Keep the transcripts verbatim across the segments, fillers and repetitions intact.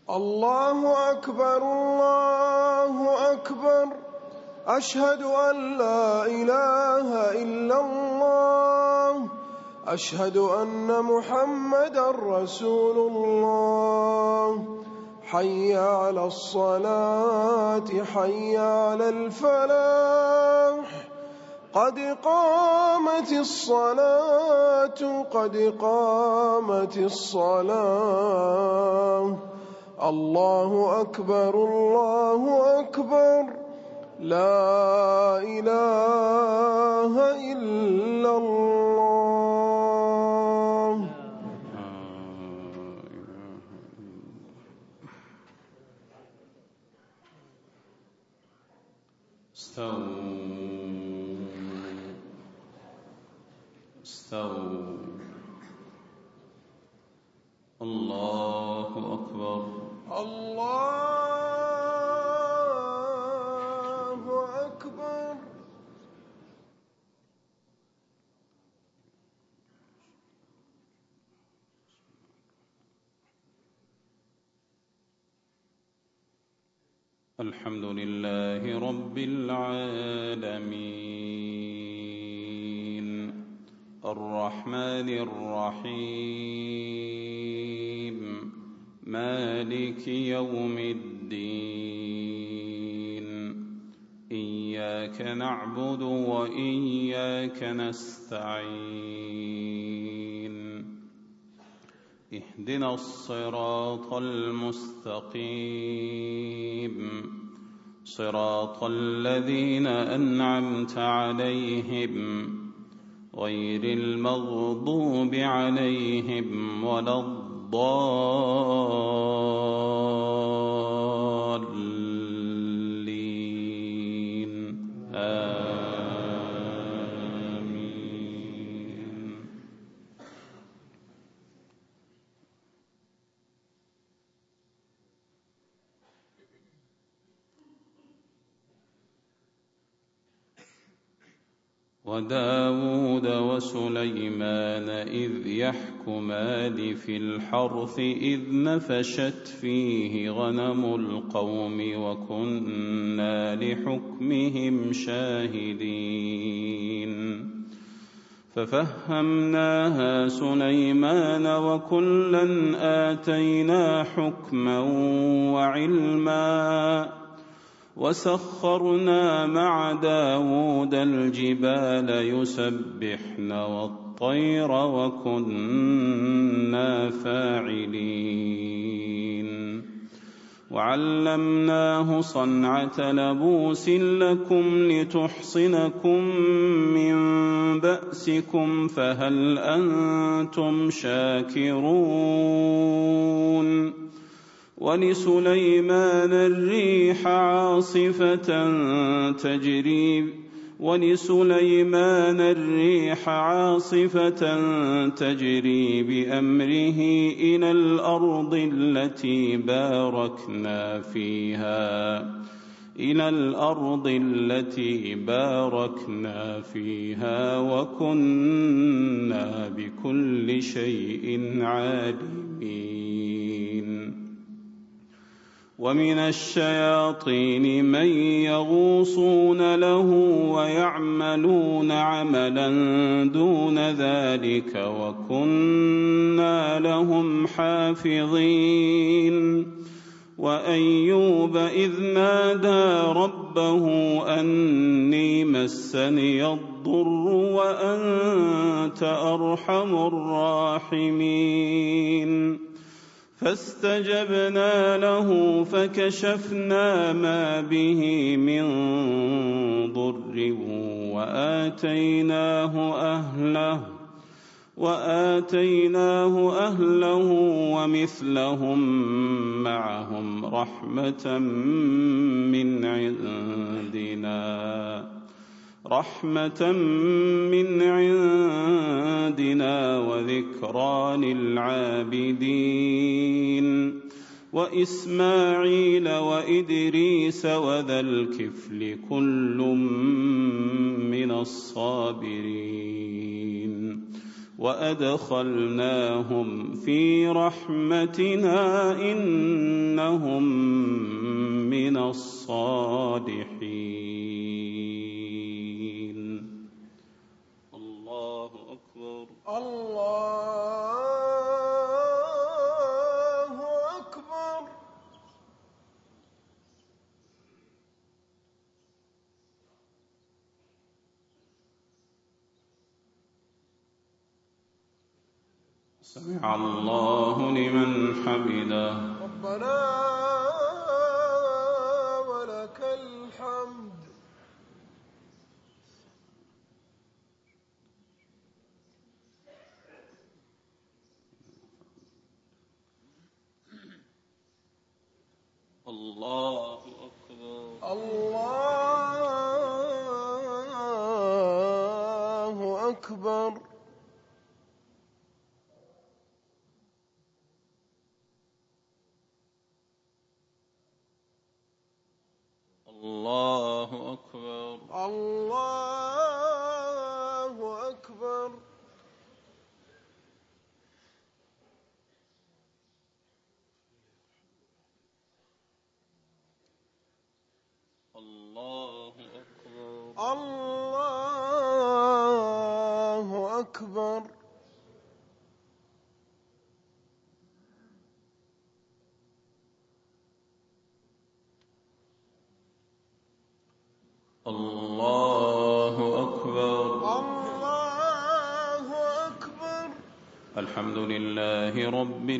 الله أكبر الله أكبر أشهد أن لا إله إلا الله أشهد أن محمدًا رسول الله حي على الصلاة حي على الفلاح قد قامت الصلاة قد قامت الصلاة الله أكبر الله أكبر لا إله إلا الله. استووا استووا الله أكبر الله أكبر. الحمد لله رب العالمين الرحمن الرحيم مالك يوم الدين إياك نعبد وإياك نستعين اهدنا الصراط المستقيم صراط الذين أنعمت عليهم غير المغضوب عليهم ولا الضالين آمين. وداود وسليمان إذ يحكمان في الحرث إذ نفشت فيه غنم القوم وكنا لحكمهم شاهدين ففهمناها سليمان وكلا آتينا حكما وعلما وسخرنا مع داود الجبال يسبحن والطير وكنا فاعلين وعلمناه صنعة لبوس لكم لتحصنكم من بأسكم فهل أنتم شاكرون ولسليمان الريح عاصفة تجري ولسليمان الريح عاصفة تجري بأمره إلى الأرض التي باركنا فيها إلى الأرض التي باركنا فيها وكنا بكل شيء عالمين ومن الشياطين من يغوصون له ويعملون عملا دون ذلك وكنا لهم حافظين وأيوب إذ نادى ربه أني مسني الضر وأنت أرحم الراحمين فاستجبنا له فكشفنا ما به من ضر وآتيناه أهله وآتيناه أهله ومثلهم معهم رحمة من عندنا رحمة من عندنا وذكرى للعابدين وإسماعيل وإدريس وذا الكفل كل من الصابرين وأدخلناهم في رحمتنا إنهم من الصالحين. الله أكبر. الله أكبر. سمع الله لمن حمده. ربنا ولك الحمد. الله أكبر. الله أكبر. الله أكبر. الله أكبر. الله أكبر. الله أكبر. الله أكبر. الله أكبر. الحمد لله رب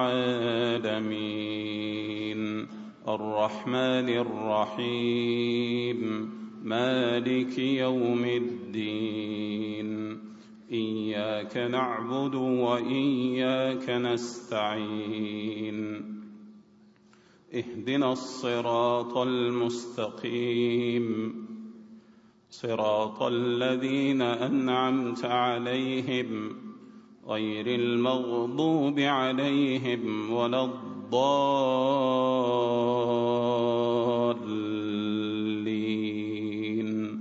العالمين الرحمن الرحيم مالك يوم الدين إياك نعبد وإياك نستعين اهدنا الصراط المستقيم صراط الذين أنعمت عليهم غير المغضوب عليهم ولا الضالين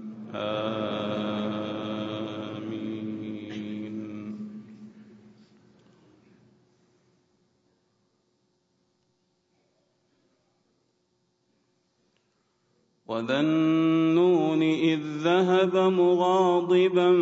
آمين. وذا النون إذ ذهب مغاضبا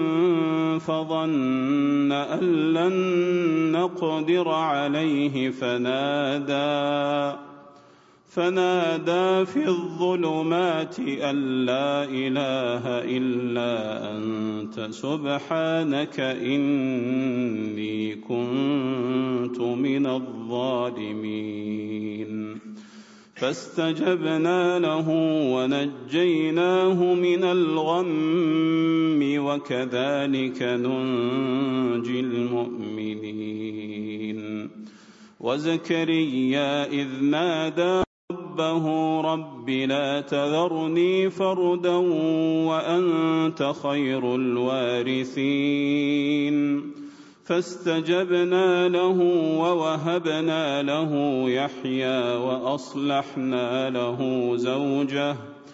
فظن أن لن نقدر عليه فنادى فنادى في الظلمات أن لا إله إلا أنت سبحانك إني كنت من الظالمين. فاستجبنا له ونجيناه من الغم وكذلك ننجي المؤمنين. وزكريا إذ نادى ربه رب لا تذرني فردا وأنت خير الوارثين. فاستجبنا له ووهبنا له يحيى وأصلحنا له زوجه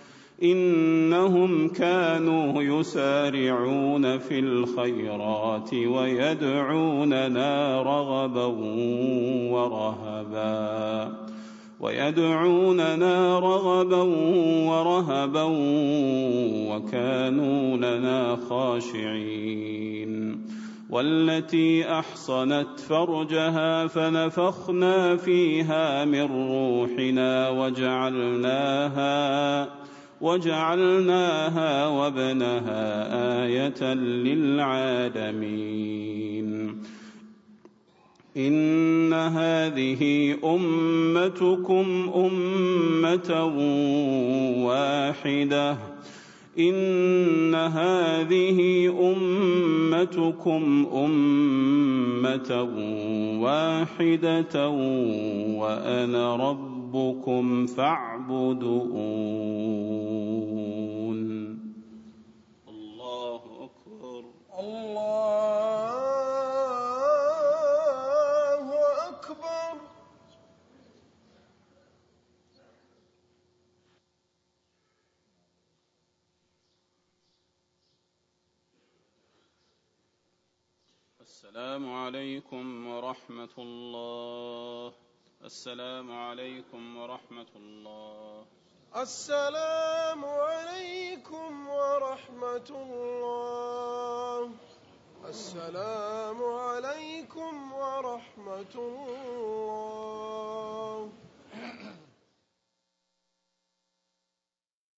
إنهم كانوا يسارعون في الخيرات ويدعوننا رغبا ورهبا ويدعوننا رغبا ورهبا وكانوا لنا خاشعين. والتي أحصنت فرجها فنفخنا فيها من روحنا وجعلناها وجعلناها وابنها آية للعالمين. إن هذه أمتكم أمة واحدة إن هذه أمتكم أمة واحدة وأنا ربكم فاعبدون. الله أكبر. الله أكبر. السلام عليكم ورحمة الله. السلام عليكم ورحمة الله. السلام عليكم ورحمة الله. السلام عليكم ورحمة الله.